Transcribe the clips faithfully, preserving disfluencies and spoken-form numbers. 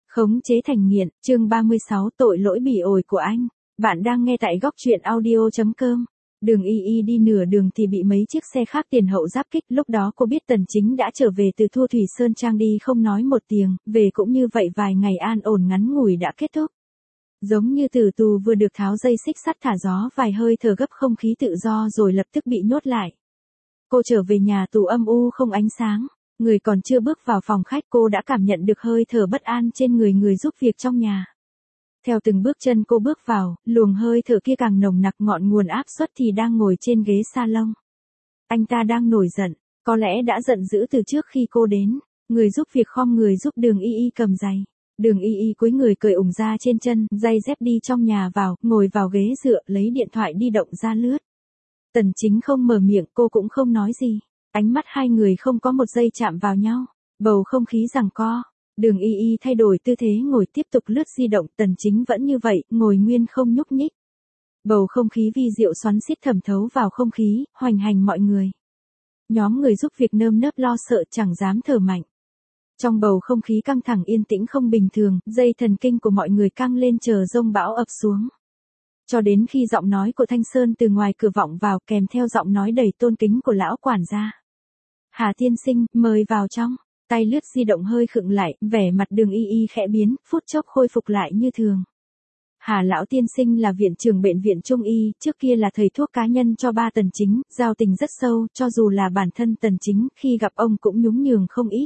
Khống chế thành nghiện, chương ba mươi sáu tội lỗi bỉ ổi của anh. Bạn đang nghe tại góc truyện audio chấm com. Đường Y Y đi nửa đường thì bị mấy chiếc xe khác tiền hậu giáp kích. Lúc đó cô biết Tần Chính đã trở về từ Thu Thủy Sơn Trang đi không nói một tiếng, về cũng như vậy vài ngày an ổn ngắn ngủi đã kết thúc. Giống như tử tù vừa được tháo dây xích sắt thả gió vài hơi thở gấp không khí tự do rồi lập tức bị nhốt lại. Cô trở về nhà tù âm u không ánh sáng. Người còn chưa bước vào phòng khách cô đã cảm nhận được hơi thở bất an trên người người giúp việc trong nhà. Theo từng bước chân cô bước vào, luồng hơi thở kia càng nồng nặc ngọn nguồn áp suất thì đang ngồi trên ghế salon. Anh ta đang nổi giận, có lẽ đã giận dữ từ trước khi cô đến. Người giúp việc khom người giúp Đường Y Y cầm giày. Đường Y Y cúi người cởi ủng ra trên chân, giày dép đi trong nhà vào, ngồi vào ghế dựa lấy điện thoại di động ra lướt. Tần Chính không mở miệng, cô cũng không nói gì. Ánh mắt hai người không có một giây chạm vào nhau, bầu không khí giằng co. Đường Y Y thay đổi tư thế ngồi tiếp tục lướt di động, Tần Chính vẫn như vậy, ngồi nguyên không nhúc nhích. Bầu không khí vi diệu xoắn xiết thẩm thấu vào không khí, hoành hành mọi người. Nhóm người giúp việc nơm nớp lo sợ chẳng dám thở mạnh. Trong bầu không khí căng thẳng yên tĩnh không bình thường, dây thần kinh của mọi người căng lên chờ dông bão ập xuống. Cho đến khi giọng nói của Thanh Sơn từ ngoài cửa vọng vào kèm theo giọng nói đầy tôn kính của lão quản gia. Hà tiên sinh, mời vào trong. Tay lướt di động hơi khựng lại, vẻ mặt Đường Y Y khẽ biến, phút chốc khôi phục lại như thường. Hà lão tiên sinh là viện trưởng bệnh viện Trung Y, trước kia là thầy thuốc cá nhân cho ba Tần Chính, giao tình rất sâu, cho dù là bản thân Tần Chính, khi gặp ông cũng nhún nhường không ít.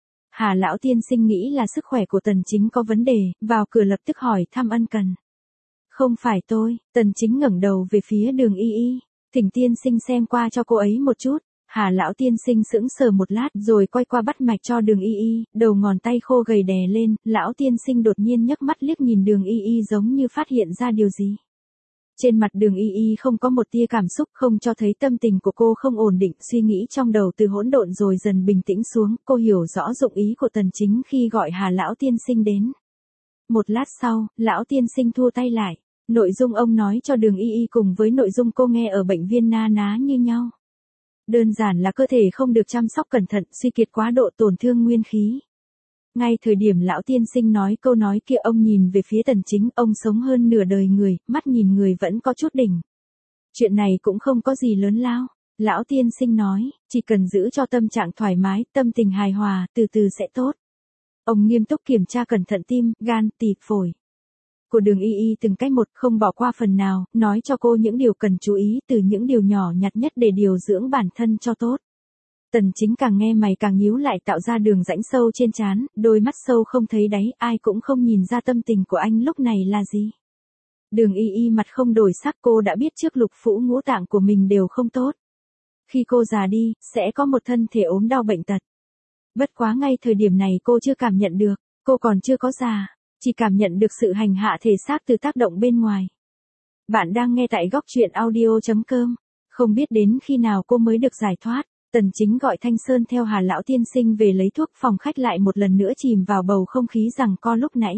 Hà lão tiên sinh nghĩ là sức khỏe của Tần Chính có vấn đề, vào cửa lập tức hỏi thăm ân cần. Không phải tôi, Tần Chính ngẩng đầu về phía Đường Y Y, thỉnh tiên sinh xem qua cho cô ấy một chút. Hà lão tiên sinh sững sờ một lát rồi quay qua bắt mạch cho Đường Y Y, đầu ngón tay khô gầy đè lên, lão tiên sinh đột nhiên nhấc mắt liếc nhìn Đường Y Y giống như phát hiện ra điều gì. Trên mặt Đường Y Y không có một tia cảm xúc, không cho thấy tâm tình của cô không ổn định, suy nghĩ trong đầu từ hỗn độn rồi dần bình tĩnh xuống, cô hiểu rõ dụng ý của Tần Chính khi gọi Hà lão tiên sinh đến. Một lát sau, lão tiên sinh thua tay lại, nội dung ông nói cho Đường Y Y cùng với nội dung cô nghe ở bệnh viện na ná như nhau. Đơn giản là cơ thể không được chăm sóc cẩn thận, suy kiệt quá độ tổn thương nguyên khí. Ngay thời điểm lão tiên sinh nói câu nói kia ông nhìn về phía Tần Chính, ông sống hơn nửa đời người, mắt nhìn người vẫn có chút đỉnh. Chuyện này cũng không có gì lớn lao. Lão tiên sinh nói, chỉ cần giữ cho tâm trạng thoải mái, tâm tình hài hòa, từ từ sẽ tốt. Ông nghiêm túc kiểm tra cẩn thận tim, gan, tỵ, phổi của Đường Y Y từng cách một, không bỏ qua phần nào, nói cho cô những điều cần chú ý từ những điều nhỏ nhặt nhất để điều dưỡng bản thân cho tốt. Tần Chính càng nghe mày càng nhíu lại tạo ra đường rãnh sâu trên trán, đôi mắt sâu không thấy đáy, ai cũng không nhìn ra tâm tình của anh lúc này là gì. Đường Y Y mặt không đổi sắc, cô đã biết trước lục phủ ngũ tạng của mình đều không tốt. Khi cô già đi, sẽ có một thân thể ốm đau bệnh tật. Bất quá ngay thời điểm này cô chưa cảm nhận được, cô còn chưa có già. Chỉ cảm nhận được sự hành hạ thể xác từ tác động bên ngoài. Bạn đang nghe tại góc truyện audio chấm com. Không biết đến khi nào cô mới được giải thoát. Tần Chính gọi Thanh Sơn theo Hà lão tiên sinh về lấy thuốc, phòng khách lại một lần nữa chìm vào bầu không khí giằng co lúc nãy.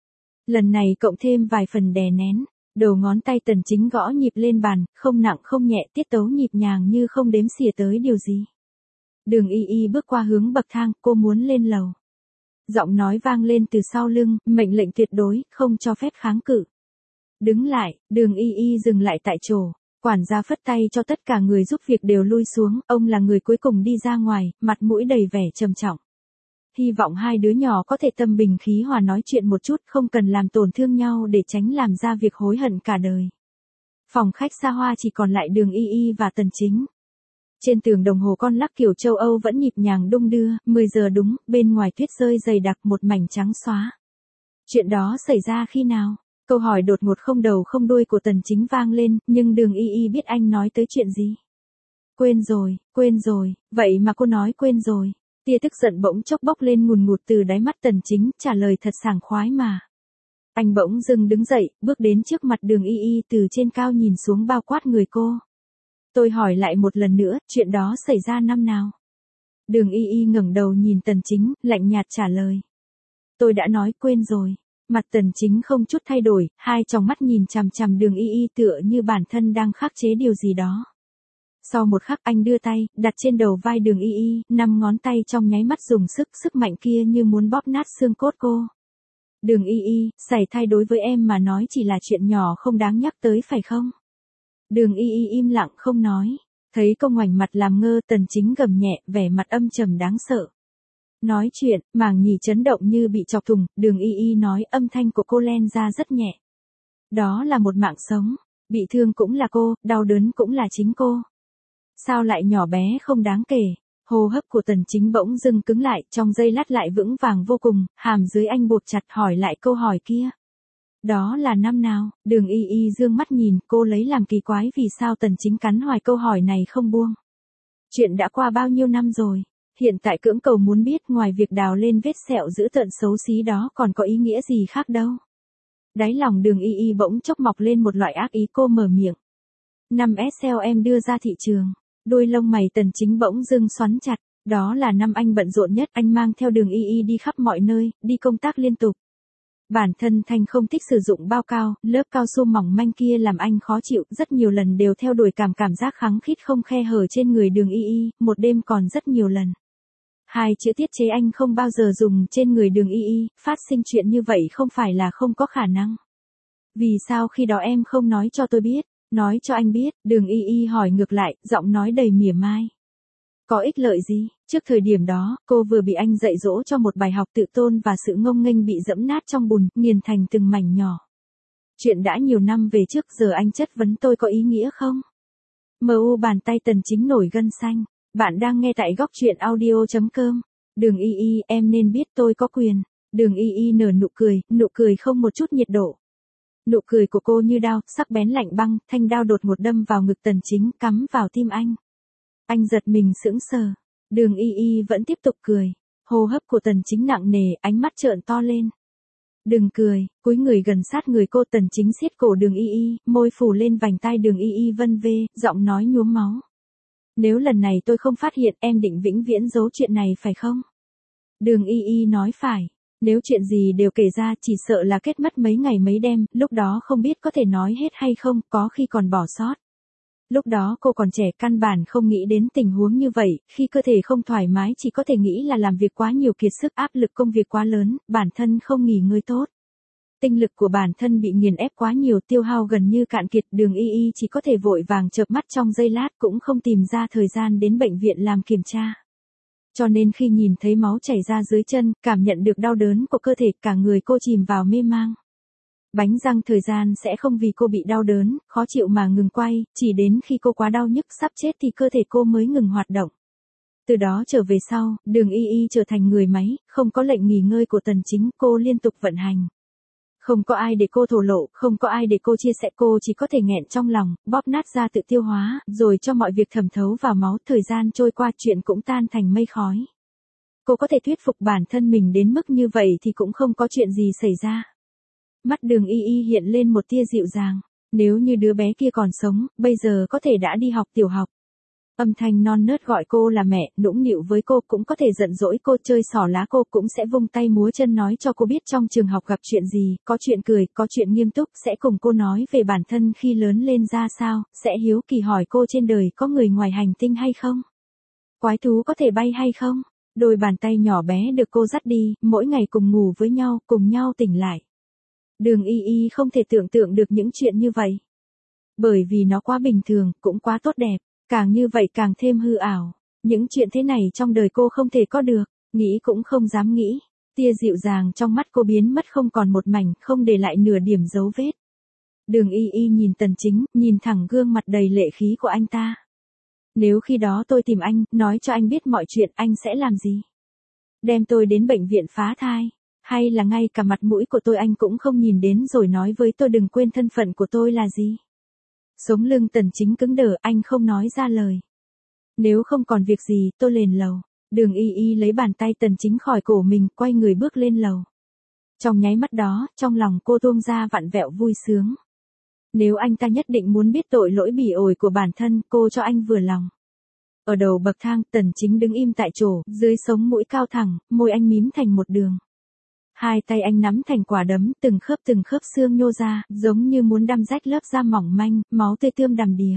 Lần này cộng thêm vài phần đè nén. Đầu ngón tay Tần Chính gõ nhịp lên bàn, không nặng không nhẹ, tiết tấu nhịp nhàng như không đếm xỉa tới điều gì. Đường Y Y bước qua hướng bậc thang, cô muốn lên lầu. Giọng nói vang lên từ sau lưng, mệnh lệnh tuyệt đối, không cho phép kháng cự. Đứng lại, Đường Y Y dừng lại tại chỗ, quản gia phất tay cho tất cả người giúp việc đều lui xuống, ông là người cuối cùng đi ra ngoài, mặt mũi đầy vẻ trầm trọng. Hy vọng hai đứa nhỏ có thể tâm bình khí hòa nói chuyện một chút, không cần làm tổn thương nhau để tránh làm ra việc hối hận cả đời. Phòng khách xa hoa chỉ còn lại Đường Y Y và Tần Chính. Trên tường đồng hồ con lắc kiểu châu Âu vẫn nhịp nhàng đung đưa, mười giờ đúng, bên ngoài tuyết rơi dày đặc một mảnh trắng xóa. Chuyện đó xảy ra khi nào? Câu hỏi đột ngột không đầu không đuôi của Tần Chính vang lên, nhưng Đường Y Y biết anh nói tới chuyện gì. Quên rồi, quên rồi, vậy mà cô nói quên rồi. Tia tức giận bỗng chốc bốc lên ngùn ngụt từ đáy mắt Tần Chính, trả lời thật sảng khoái mà. Anh bỗng dưng đứng dậy, bước đến trước mặt Đường Y Y từ trên cao nhìn xuống bao quát người cô. Tôi hỏi lại một lần nữa, chuyện đó xảy ra năm nào? Đường Y Y ngẩng đầu nhìn Tần Chính, lạnh nhạt trả lời. Tôi đã nói quên rồi. Mặt Tần Chính không chút thay đổi, hai tròng mắt nhìn chằm chằm Đường Y Y tựa như bản thân đang khắc chế điều gì đó. Sau một khắc anh đưa tay, đặt trên đầu vai Đường Y Y, năm ngón tay trong nháy mắt dùng sức, sức mạnh kia như muốn bóp nát xương cốt cô. Đường y y, sảy thai đối với em mà nói chỉ là chuyện nhỏ không đáng nhắc tới phải không? Đường y y im lặng không nói. Thấy cô ngoảnh mặt làm ngơ, Tần Chính gầm nhẹ, vẻ mặt âm trầm đáng sợ. Nói chuyện, màng nhĩ chấn động như bị chọc thủng, đường y y nói, âm thanh của cô len ra rất nhẹ. Đó là một mạng sống, bị thương cũng là cô, đau đớn cũng là chính cô. Sao lại nhỏ bé không đáng kể? Hô hấp của Tần Chính bỗng dưng cứng lại, trong giây lát lại vững vàng vô cùng, hàm dưới anh buộc chặt hỏi lại câu hỏi kia. Đó là năm nào? Đường y y dương mắt nhìn, cô lấy làm kỳ quái vì sao Tần Chính cắn hoài câu hỏi này không buông. Chuyện đã qua bao nhiêu năm rồi? Hiện tại cưỡng cầu muốn biết ngoài việc đào lên vết sẹo dữ tợn xấu xí đó còn có ý nghĩa gì khác đâu. Đáy lòng đường y y bỗng chốc mọc lên một loại ác ý, cô mở miệng. Năm S L em đưa ra thị trường. Đôi lông mày Tần Chính bỗng dưng xoắn chặt. Đó là năm anh bận rộn nhất, anh mang theo đường y y đi khắp mọi nơi, đi công tác liên tục. Bản thân Thanh không thích sử dụng bao cao, lớp cao su mỏng manh kia làm anh khó chịu, rất nhiều lần đều theo đuổi cảm cảm giác khắng khít không khe hở trên người đường y y, một đêm còn rất nhiều lần. Hai chữ tiết chế anh không bao giờ dùng trên người đường y y, phát sinh chuyện như vậy không phải là không có khả năng. Vì sao khi đó em không nói cho tôi biết, nói cho anh biết, đường y y hỏi ngược lại, giọng nói đầy mỉa mai. Có ích lợi gì? Trước thời điểm đó, cô vừa bị anh dạy dỗ cho một bài học tự tôn và sự ngông nghênh bị dẫm nát trong bùn, nghiền thành từng mảnh nhỏ. Chuyện đã nhiều năm về trước, giờ anh chất vấn tôi có ý nghĩa không? Mờ u bàn tay Tần Chính nổi gân xanh. Bạn đang nghe tại góc truyện audio chấm com. Đường y y, em nên biết tôi có quyền. Đường y y nở nụ cười, nụ cười không một chút nhiệt độ. Nụ cười của cô như đao, sắc bén lạnh băng, thanh đao đột ngột đâm vào ngực Tần Chính, cắm vào tim anh. Anh giật mình sững sờ. Đường y y vẫn tiếp tục cười. Hô hấp của Tần Chính nặng nề, ánh mắt trợn to lên. Đừng cười, cúi người gần sát người cô. Tần Chính siết cổ đường y y, môi phủ lên vành tai đường y y vân vê, giọng nói nhuốm máu. Nếu lần này tôi không phát hiện, em định vĩnh viễn giấu chuyện này phải không? Đường y y nói phải. Nếu chuyện gì đều kể ra chỉ sợ là kết mất mấy ngày mấy đêm, lúc đó không biết có thể nói hết hay không, có khi còn bỏ sót. Lúc đó cô còn trẻ, căn bản không nghĩ đến tình huống như vậy, khi cơ thể không thoải mái chỉ có thể nghĩ là làm việc quá nhiều, kiệt sức, áp lực công việc quá lớn, bản thân không nghỉ ngơi tốt. Tinh lực của bản thân bị nghiền ép quá nhiều, tiêu hao gần như cạn kiệt, đường y y chỉ có thể vội vàng chợp mắt trong giây lát, cũng không tìm ra thời gian đến bệnh viện làm kiểm tra. Cho nên khi nhìn thấy máu chảy ra dưới chân, cảm nhận được đau đớn của cơ thể, cả người cô chìm vào mê mang. Bánh răng thời gian sẽ không vì cô bị đau đớn, khó chịu mà ngừng quay, chỉ đến khi cô quá đau nhức sắp chết thì cơ thể cô mới ngừng hoạt động. Từ đó trở về sau, đường y y trở thành người máy, không có lệnh nghỉ ngơi của Tần Chính, cô liên tục vận hành. Không có ai để cô thổ lộ, không có ai để cô chia sẻ, cô chỉ có thể nghẹn trong lòng, bóp nát ra tự tiêu hóa, rồi cho mọi việc thẩm thấu vào máu, thời gian trôi qua chuyện cũng tan thành mây khói. Cô có thể thuyết phục bản thân mình đến mức như vậy thì cũng không có chuyện gì xảy ra. Mắt đường y y hiện lên một tia dịu dàng, nếu như đứa bé kia còn sống, bây giờ có thể đã đi học tiểu học. Âm thanh non nớt gọi cô là mẹ, nũng nịu với cô, cũng có thể giận dỗi cô, chơi xỏ lá cô, cũng sẽ vung tay múa chân nói cho cô biết trong trường học gặp chuyện gì, có chuyện cười, có chuyện nghiêm túc, sẽ cùng cô nói về bản thân khi lớn lên ra sao, sẽ hiếu kỳ hỏi cô trên đời có người ngoài hành tinh hay không? Quái thú có thể bay hay không? Đôi bàn tay nhỏ bé được cô dắt đi, mỗi ngày cùng ngủ với nhau, cùng nhau tỉnh lại. Đường y y không thể tưởng tượng được những chuyện như vậy. Bởi vì nó quá bình thường, cũng quá tốt đẹp. Càng như vậy càng thêm hư ảo. Những chuyện thế này trong đời cô không thể có được, nghĩ cũng không dám nghĩ. Tia dịu dàng trong mắt cô biến mất không còn một mảnh, không để lại nửa điểm dấu vết. Đường y y nhìn Tần Chính, nhìn thẳng gương mặt đầy lệ khí của anh ta. Nếu khi đó tôi tìm anh, nói cho anh biết mọi chuyện, anh sẽ làm gì? Đem tôi đến bệnh viện phá thai? Hay là ngay cả mặt mũi của tôi anh cũng không nhìn đến rồi nói với tôi đừng quên thân phận của tôi là gì? Sống lưng Tần Chính cứng đờ, anh không nói ra lời. Nếu không còn việc gì, tôi lên lầu. Đường y y lấy bàn tay Tần Chính khỏi cổ mình, quay người bước lên lầu. Trong nháy mắt đó, trong lòng cô tuôn ra vặn vẹo vui sướng. Nếu anh ta nhất định muốn biết tội lỗi bỉ ổi của bản thân, cô cho anh vừa lòng. Ở đầu bậc thang, Tần Chính đứng im tại chỗ, dưới sống mũi cao thẳng, môi anh mím thành một đường. Hai tay anh nắm thành quả đấm, từng khớp từng khớp xương nhô ra, giống như muốn đâm rách lớp da mỏng manh, máu tươi tươm đầm đìa.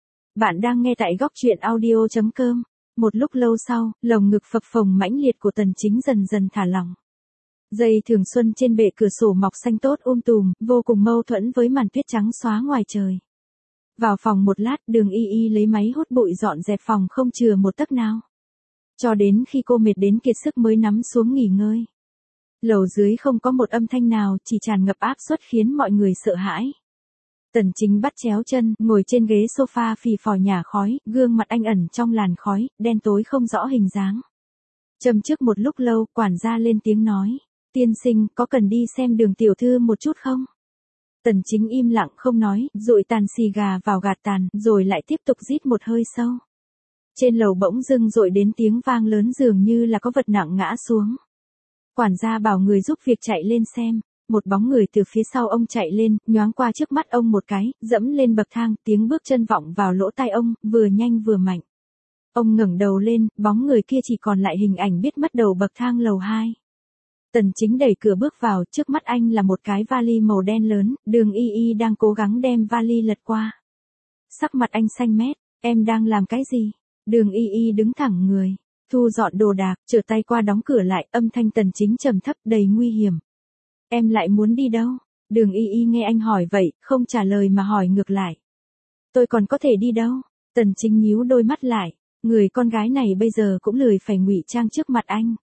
Bạn đang nghe tại góc truyện audio chấm com. Một lúc lâu sau, lồng ngực phập phồng mãnh liệt của Tần Chính dần dần thả lỏng. Dây thường xuân trên bệ cửa sổ mọc xanh tốt um tùm, vô cùng mâu thuẫn với màn tuyết trắng xóa ngoài trời. Vào phòng một lát, Đường Y Y lấy máy hút bụi dọn dẹp phòng không chừa một tấc nào. Cho đến khi cô mệt đến kiệt sức mới nằm xuống nghỉ ngơi. Lầu dưới không có một âm thanh nào, chỉ tràn ngập áp suất khiến mọi người sợ hãi. Tần Chính bắt chéo chân, ngồi trên ghế sofa phì phò nhả khói, gương mặt anh ẩn trong làn khói, đen tối không rõ hình dáng. Châm trước một lúc lâu, quản gia lên tiếng nói, tiên sinh, có cần đi xem Đường tiểu thư một chút không? Tần Chính im lặng không nói, dụi tàn xì gà vào gạt tàn, rồi lại tiếp tục rít một hơi sâu. Trên lầu bỗng dưng dội đến tiếng vang lớn dường như là có vật nặng ngã xuống. Quản gia bảo người giúp việc chạy lên xem. Một bóng người từ phía sau ông chạy lên, nhoáng qua trước mắt ông một cái, dẫm lên bậc thang, tiếng bước chân vọng vào lỗ tai ông, vừa nhanh vừa mạnh. Ông ngẩng đầu lên, bóng người kia chỉ còn lại hình ảnh biết mất đầu bậc thang lầu hai. Tần Chính đẩy cửa bước vào, trước mắt anh là một cái vali màu đen lớn, Đường Y Y đang cố gắng đem vali lật qua. Sắc mặt anh xanh mét, em đang làm cái gì? Đường Y Y đứng thẳng người, thu dọn đồ đạc, trở tay qua đóng cửa lại, âm thanh Tần Chính trầm thấp đầy nguy hiểm. Em lại muốn đi đâu? Đường Y Y nghe anh hỏi vậy, không trả lời mà hỏi ngược lại. Tôi còn có thể đi đâu? Tần Chính nhíu đôi mắt lại, người con gái này bây giờ cũng lười phải ngụy trang trước mặt anh.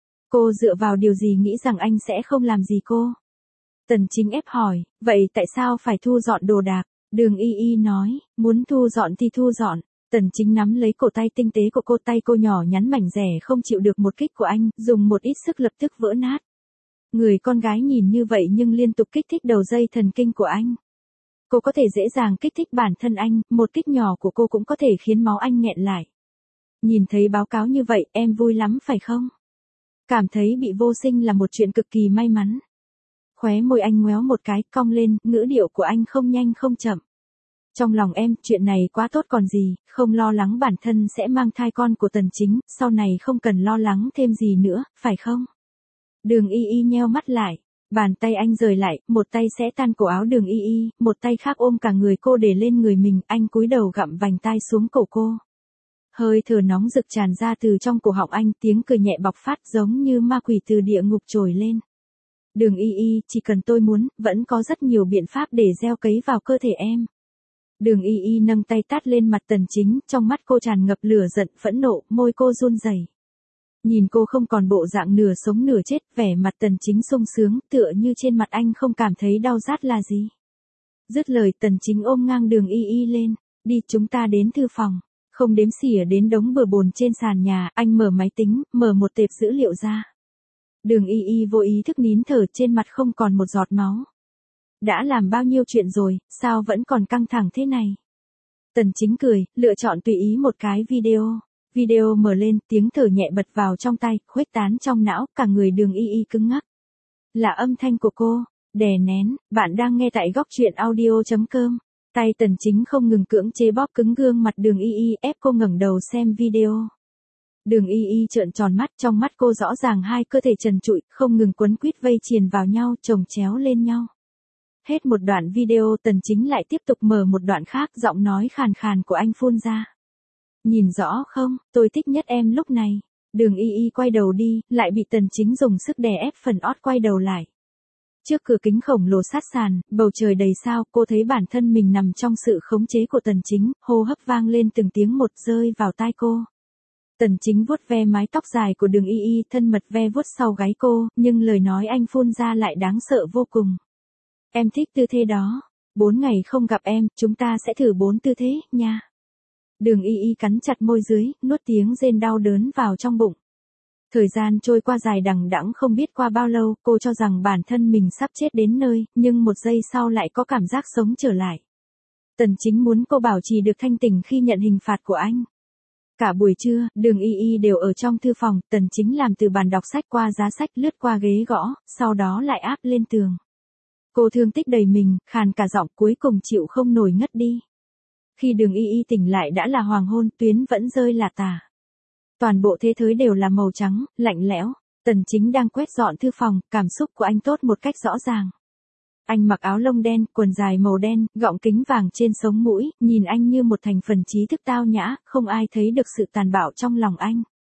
Cô dựa vào điều gì nghĩ rằng anh sẽ không làm gì cô? Tần Chính ép hỏi, vậy tại sao phải thu dọn đồ đạc? Đường Y Y nói, muốn thu dọn thì thu dọn. Tần Chính nắm lấy cổ tay tinh tế của cô, tay cô nhỏ nhắn mảnh dẻ không chịu được một kích của anh, dùng một ít sức lập tức vỡ nát. Người con gái nhìn như vậy nhưng liên tục kích thích đầu dây thần kinh của anh. Cô có thể dễ dàng kích thích bản thân anh, một kích nhỏ của cô cũng có thể khiến máu anh nghẹn lại. Nhìn thấy báo cáo như vậy, em vui lắm phải không? Cảm thấy bị vô sinh là một chuyện cực kỳ may mắn. Khóe môi anh ngoéo một cái, cong lên, ngữ điệu của anh không nhanh không chậm. Trong lòng em, chuyện này quá tốt còn gì, không lo lắng bản thân sẽ mang thai con của Tần Chính, sau này không cần lo lắng thêm gì nữa, phải không? Đường Y Y nheo mắt lại, bàn tay anh rời lại, một tay xẽ tan cổ áo Đường Y Y, một tay khác ôm cả người cô để lên người mình, anh cúi đầu gặm vành tai xuống cổ cô. Hơi thở nóng rực tràn ra từ trong cổ họng anh, tiếng cười nhẹ bộc phát giống như ma quỷ từ địa ngục trồi lên. Đường Y Y, chỉ cần tôi muốn, vẫn có rất nhiều biện pháp để gieo cấy vào cơ thể em. Đường Y Y nâng tay tát lên mặt Tần Chính, trong mắt cô tràn ngập lửa giận phẫn nộ, môi cô run rẩy. Nhìn cô không còn bộ dạng nửa sống nửa chết, vẻ mặt Tần Chính sung sướng, tựa như trên mặt anh không cảm thấy đau rát là gì. Dứt lời Tần Chính ôm ngang Đường Y Y lên, đi chúng ta đến thư phòng. Không đếm xỉa đến đống bừa bồn trên sàn nhà, anh mở máy tính, mở một tệp dữ liệu ra. Đường Y Y vô ý thức nín thở, trên mặt không còn một giọt máu. Đã làm bao nhiêu chuyện rồi, sao vẫn còn căng thẳng thế này? Tần Chính cười, lựa chọn tùy ý một cái video. Video mở lên, tiếng thở nhẹ bật vào trong tai, khuếch tán trong não, cả người Đường Y Y cứng ngắc. Là âm thanh của cô, đè nén, bạn đang nghe tại góc truyện audio chấm com. Tay Tần Chính không ngừng cưỡng chế bóp cứng gương mặt Đường Y Y, ép cô ngẩng đầu xem video. Đường Y Y trợn tròn mắt, trong mắt cô rõ ràng hai cơ thể trần trụi, không ngừng quấn quýt vây triền vào nhau, chồng chéo lên nhau. Hết một đoạn video, Tần Chính lại tiếp tục mở một đoạn khác, giọng nói khàn khàn của anh phun ra. Nhìn rõ không, tôi thích nhất em lúc này. Đường Y Y quay đầu đi, lại bị Tần Chính dùng sức đè ép phần ót quay đầu lại. Trước cửa kính khổng lồ sát sàn, bầu trời đầy sao, cô thấy bản thân mình nằm trong sự khống chế của Tần Chính, hô hấp vang lên từng tiếng một rơi vào tai cô. Tần Chính vuốt ve mái tóc dài của Đường Y Y, thân mật ve vuốt sau gáy cô, nhưng lời nói anh phun ra lại đáng sợ vô cùng. Em thích tư thế đó. Bốn ngày không gặp em, chúng ta sẽ thử bốn tư thế, nha. Đường Y Y cắn chặt môi dưới, nuốt tiếng rên đau đớn vào trong bụng. Thời gian trôi qua dài đằng đẵng không biết qua bao lâu, cô cho rằng bản thân mình sắp chết đến nơi, nhưng một giây sau lại có cảm giác sống trở lại. Tần Chính muốn cô bảo trì được thanh tỉnh khi nhận hình phạt của anh. Cả buổi trưa, Đường Y Y đều ở trong thư phòng, Tần Chính làm từ bàn đọc sách qua giá sách lướt qua ghế gõ, sau đó lại áp lên tường. Cô thương tích đầy mình, khàn cả giọng cuối cùng chịu không nổi ngất đi. Khi Đường Y Y tỉnh lại đã là hoàng hôn, tuyến vẫn rơi là tà. Toàn bộ thế giới đều là màu trắng, lạnh lẽo. Tần Chính đang quét dọn thư phòng, cảm xúc của anh tốt một cách rõ ràng. Anh mặc áo lông đen, quần dài màu đen, gọng kính vàng trên sống mũi, nhìn anh như một thành phần trí thức tao nhã, không ai thấy được sự tàn bạo trong lòng anh.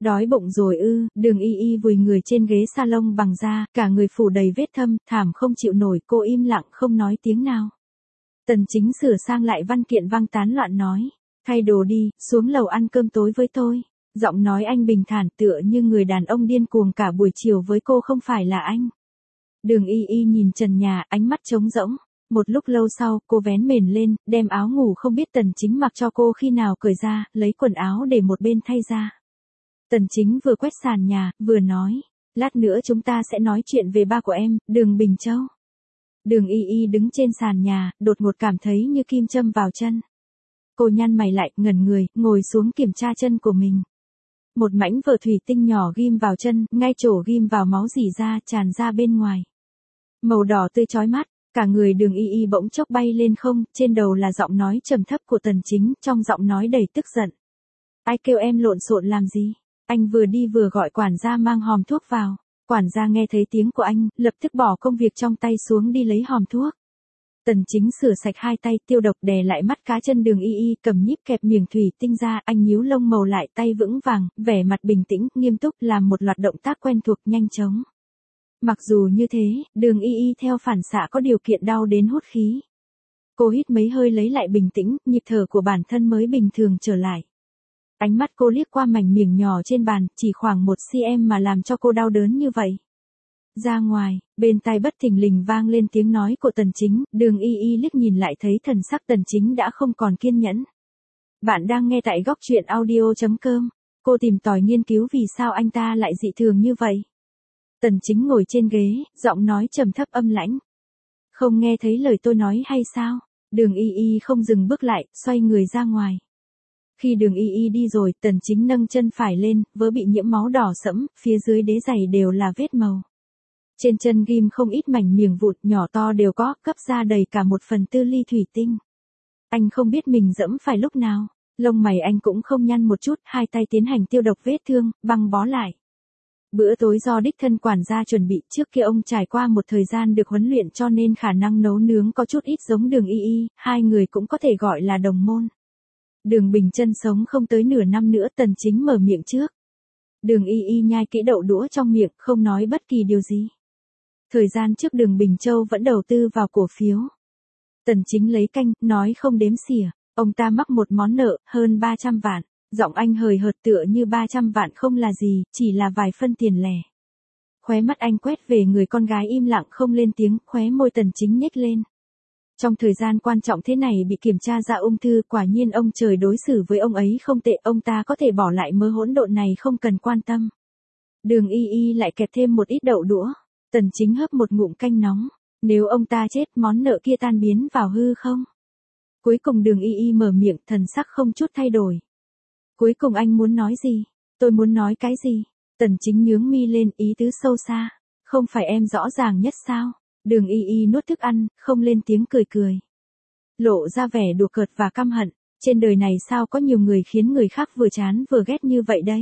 Đói bụng rồi ư? Đường Y Y vùi người trên ghế salon bằng da, cả người phủ đầy vết thâm, thảm không chịu nổi, cô im lặng không nói tiếng nào. Tần Chính sửa sang lại văn kiện văng tán loạn nói, thay đồ đi, xuống lầu ăn cơm tối với tôi. Giọng nói anh bình thản tựa như người đàn ông điên cuồng cả buổi chiều với cô không phải là anh. Đường Y Y nhìn trần nhà, ánh mắt trống rỗng. Một lúc lâu sau, cô vén mền lên, đem áo ngủ không biết Tần Chính mặc cho cô khi nào cởi ra, lấy quần áo để một bên thay ra. Tần Chính vừa quét sàn nhà, vừa nói, lát nữa chúng ta sẽ nói chuyện về ba của em, Đường Bình Châu. Đường Y Y đứng trên sàn nhà, đột ngột cảm thấy như kim châm vào chân. Cô nhăn mày lại, ngẩn người, ngồi xuống kiểm tra chân của mình. Một mảnh vở thủy tinh nhỏ ghim vào chân, ngay chỗ ghim vào máu rỉ ra, tràn ra bên ngoài. Màu đỏ tươi chói mắt, cả người Đường Y Y bỗng chốc bay lên không, trên đầu là giọng nói trầm thấp của Tần Chính, trong giọng nói đầy tức giận. Ai kêu em lộn xộn làm gì? Anh vừa đi vừa gọi quản gia mang hòm thuốc vào. Quản gia nghe thấy tiếng của anh, lập tức bỏ công việc trong tay xuống đi lấy hòm thuốc. Tần Chính sửa sạch hai tay, tiêu độc đè lại mắt cá chân Đường Y Y, cầm nhíp kẹp miếng thủy tinh ra, anh nhíu lông màu lại, tay vững vàng, vẻ mặt bình tĩnh, nghiêm túc, làm một loạt động tác quen thuộc, nhanh chóng. Mặc dù như thế, Đường Y Y theo phản xạ có điều kiện đau đến hốt khí. Cô hít mấy hơi lấy lại bình tĩnh, nhịp thở của bản thân mới bình thường trở lại. Ánh mắt cô liếc qua mảnh miếng nhỏ trên bàn, chỉ khoảng một xăng-ti-mét mà làm cho cô đau đớn như vậy. Ra ngoài, bên tai bất thình lình vang lên tiếng nói của Tần Chính, Đường Y Y liếc nhìn lại thấy thần sắc Tần Chính đã không còn kiên nhẫn. Bạn đang nghe tại góc truyện audio chấm com, cô tìm tòi nghiên cứu vì sao anh ta lại dị thường như vậy. Tần Chính ngồi trên ghế, giọng nói trầm thấp âm lãnh. Không nghe thấy lời tôi nói hay sao? Đường Y Y không dừng bước lại, xoay người ra ngoài. Khi Đường Y Y đi rồi, Tần Chính nâng chân phải lên, vớ bị nhiễm máu đỏ sẫm, phía dưới đế giày đều là vết màu. Trên chân ghim không ít mảnh miếng vụn, nhỏ to đều có, cấp ra đầy cả một phần tư ly thủy tinh. Anh không biết mình dẫm phải lúc nào, lông mày anh cũng không nhăn một chút, hai tay tiến hành tiêu độc vết thương, băng bó lại. Bữa tối do đích thân quản gia chuẩn bị, trước kia ông trải qua một thời gian được huấn luyện cho nên khả năng nấu nướng có chút ít giống Đường Y Y, hai người cũng có thể gọi là đồng môn. Đường Bình Chân sống không tới nửa năm nữa, Tần Chính mở miệng trước. Đường Y Y nhai kỹ đậu đũa trong miệng, không nói bất kỳ điều gì. Thời gian trước Đường Bình Châu vẫn đầu tư vào cổ phiếu. Tần Chính lấy canh, nói không đếm xỉa, ông ta mắc một món nợ, hơn ba trăm vạn. Giọng anh hời hợt tựa như ba trăm vạn không là gì, chỉ là vài phân tiền lẻ. Khóe mắt anh quét về người con gái im lặng không lên tiếng, khóe môi Tần Chính nhếch lên. Trong thời gian quan trọng thế này bị kiểm tra ra ung thư, quả nhiên ông trời đối xử với ông ấy không tệ, ông ta có thể bỏ lại mớ hỗn độn này không cần quan tâm. Đường Y Y lại kẹp thêm một ít đậu đũa. Tần Chính hấp một ngụm canh nóng. Nếu ông ta chết, món nợ kia tan biến vào hư không? Cuối cùng Đường Y Y mở miệng, thần sắc không chút thay đổi. Cuối cùng anh muốn nói gì? Tôi muốn nói cái gì? Tần Chính nhướng mi lên, ý tứ sâu xa. Không phải em rõ ràng nhất sao? Đường Y Y nuốt thức ăn, không lên tiếng, cười cười. Lộ ra vẻ đùa cợt và căm hận. Trên đời này sao có nhiều người khiến người khác vừa chán vừa ghét như vậy đây?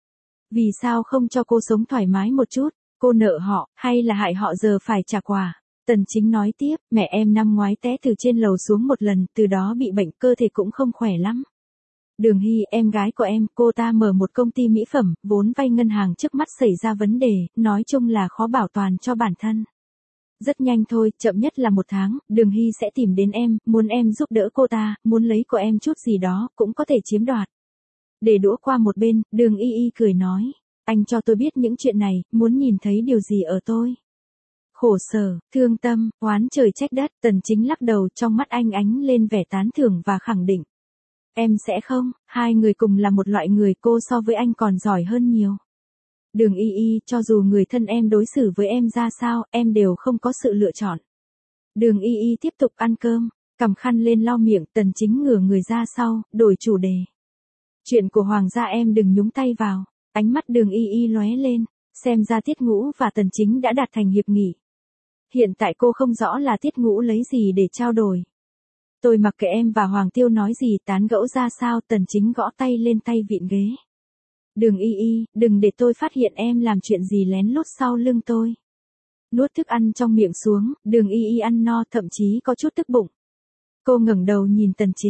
Vì sao không cho cô sống thoải mái một chút? Cô nợ họ, hay là hại họ giờ phải trả quả? Tần Chính nói tiếp, mẹ em năm ngoái té từ trên lầu xuống một lần, từ đó bị bệnh, cơ thể cũng không khỏe lắm. Đường Hy, em gái của em, cô ta mở một công ty mỹ phẩm, vốn vay ngân hàng trước mắt xảy ra vấn đề, nói chung là khó bảo toàn cho bản thân. Rất nhanh thôi, chậm nhất là một tháng, Đường Hy sẽ tìm đến em, muốn em giúp đỡ cô ta, muốn lấy của em chút gì đó, cũng có thể chiếm đoạt. Để đũa qua một bên, Đường Y Y cười nói, anh cho tôi biết những chuyện này, muốn nhìn thấy điều gì ở tôi? Khổ sở, thương tâm, oán trời trách đất, Tần Chính lắc đầu, trong mắt anh ánh lên vẻ tán thưởng và khẳng định. Em sẽ không, hai người cùng là một loại người, cô so với anh còn giỏi hơn nhiều. Đường Y Y, cho dù người thân em đối xử với em ra sao, em đều không có sự lựa chọn. Đường Y Y tiếp tục ăn cơm, cầm khăn lên lau miệng, Tần Chính ngửa người ra sau, đổi chủ đề. Chuyện của Hoàng gia em đừng nhúng tay vào. Ánh mắt Đường Y Y lóe lên, xem ra Tiết Ngũ và Tần Chính đã đạt thành hiệp nghị. Hiện tại cô không rõ là Tiết Ngũ lấy gì để trao đổi. Tôi mặc kệ em và Hoàng Tiêu nói gì, tán gẫu ra sao, Tần Chính gõ tay lên tay vịn ghế. Đường Y Y, đừng để tôi phát hiện em làm chuyện gì lén lút sau lưng tôi. Nuốt thức ăn trong miệng xuống, Đường Y Y ăn no, thậm chí có chút tức bụng. Cô ngẩng đầu nhìn Tần Chính,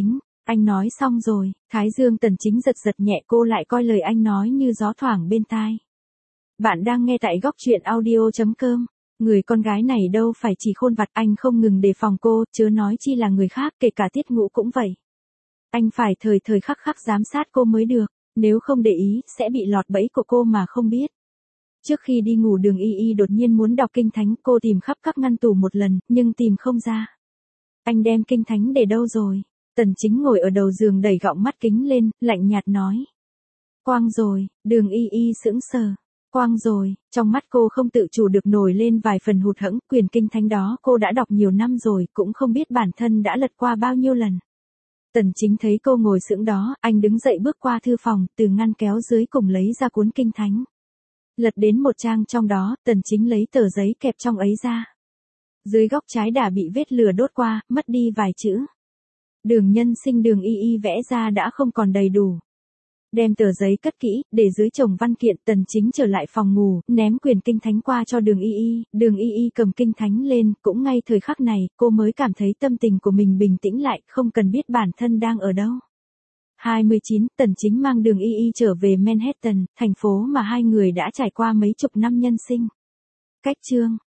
Anh nói xong rồi, thái dương Tần Chính giật giật nhẹ, cô lại coi lời anh nói như gió thoảng bên tai. Bạn đang nghe tại góc truyện audio.com. Người con gái này đâu phải chỉ khôn vặt, anh không ngừng đề phòng cô, chớ nói chi là người khác, kể cả Tiết Ngũ cũng vậy. Anh phải thời thời khắc khắc giám sát cô mới được, nếu không để ý, sẽ bị lọt bẫy của cô mà không biết. Trước khi đi ngủ Đường Y Y đột nhiên muốn đọc kinh thánh, cô tìm khắp các ngăn tủ một lần, nhưng tìm không ra. Anh đem kinh thánh để đâu rồi? Tần Chính ngồi ở đầu giường đẩy gọng mắt kính lên, lạnh nhạt nói. Quang rồi, Đường Y Y sững sờ. Quang rồi, trong mắt cô không tự chủ được nổi lên vài phần hụt hẫng, quyển kinh thánh đó cô đã đọc nhiều năm rồi, cũng không biết bản thân đã lật qua bao nhiêu lần. Tần Chính thấy cô ngồi sững đó, anh đứng dậy bước qua thư phòng, từ ngăn kéo dưới cùng lấy ra cuốn kinh thánh. Lật đến một trang trong đó, Tần Chính lấy tờ giấy kẹp trong ấy ra. Dưới góc trái đã bị vết lửa đốt qua, mất đi vài chữ. Đường nhân sinh Đường Y Y vẽ ra đã không còn đầy đủ. Đem tờ giấy cất kỹ, để dưới chồng văn kiện, Tần Chính trở lại phòng ngủ, ném quyển kinh thánh qua cho Đường Y Y, Đường Y Y cầm kinh thánh lên, cũng ngay thời khắc này, cô mới cảm thấy tâm tình của mình bình tĩnh lại, không cần biết bản thân đang ở đâu. hai mươi chín, Tần Chính mang Đường Y Y trở về Manhattan, thành phố mà hai người đã trải qua mấy chục năm nhân sinh. Cách chương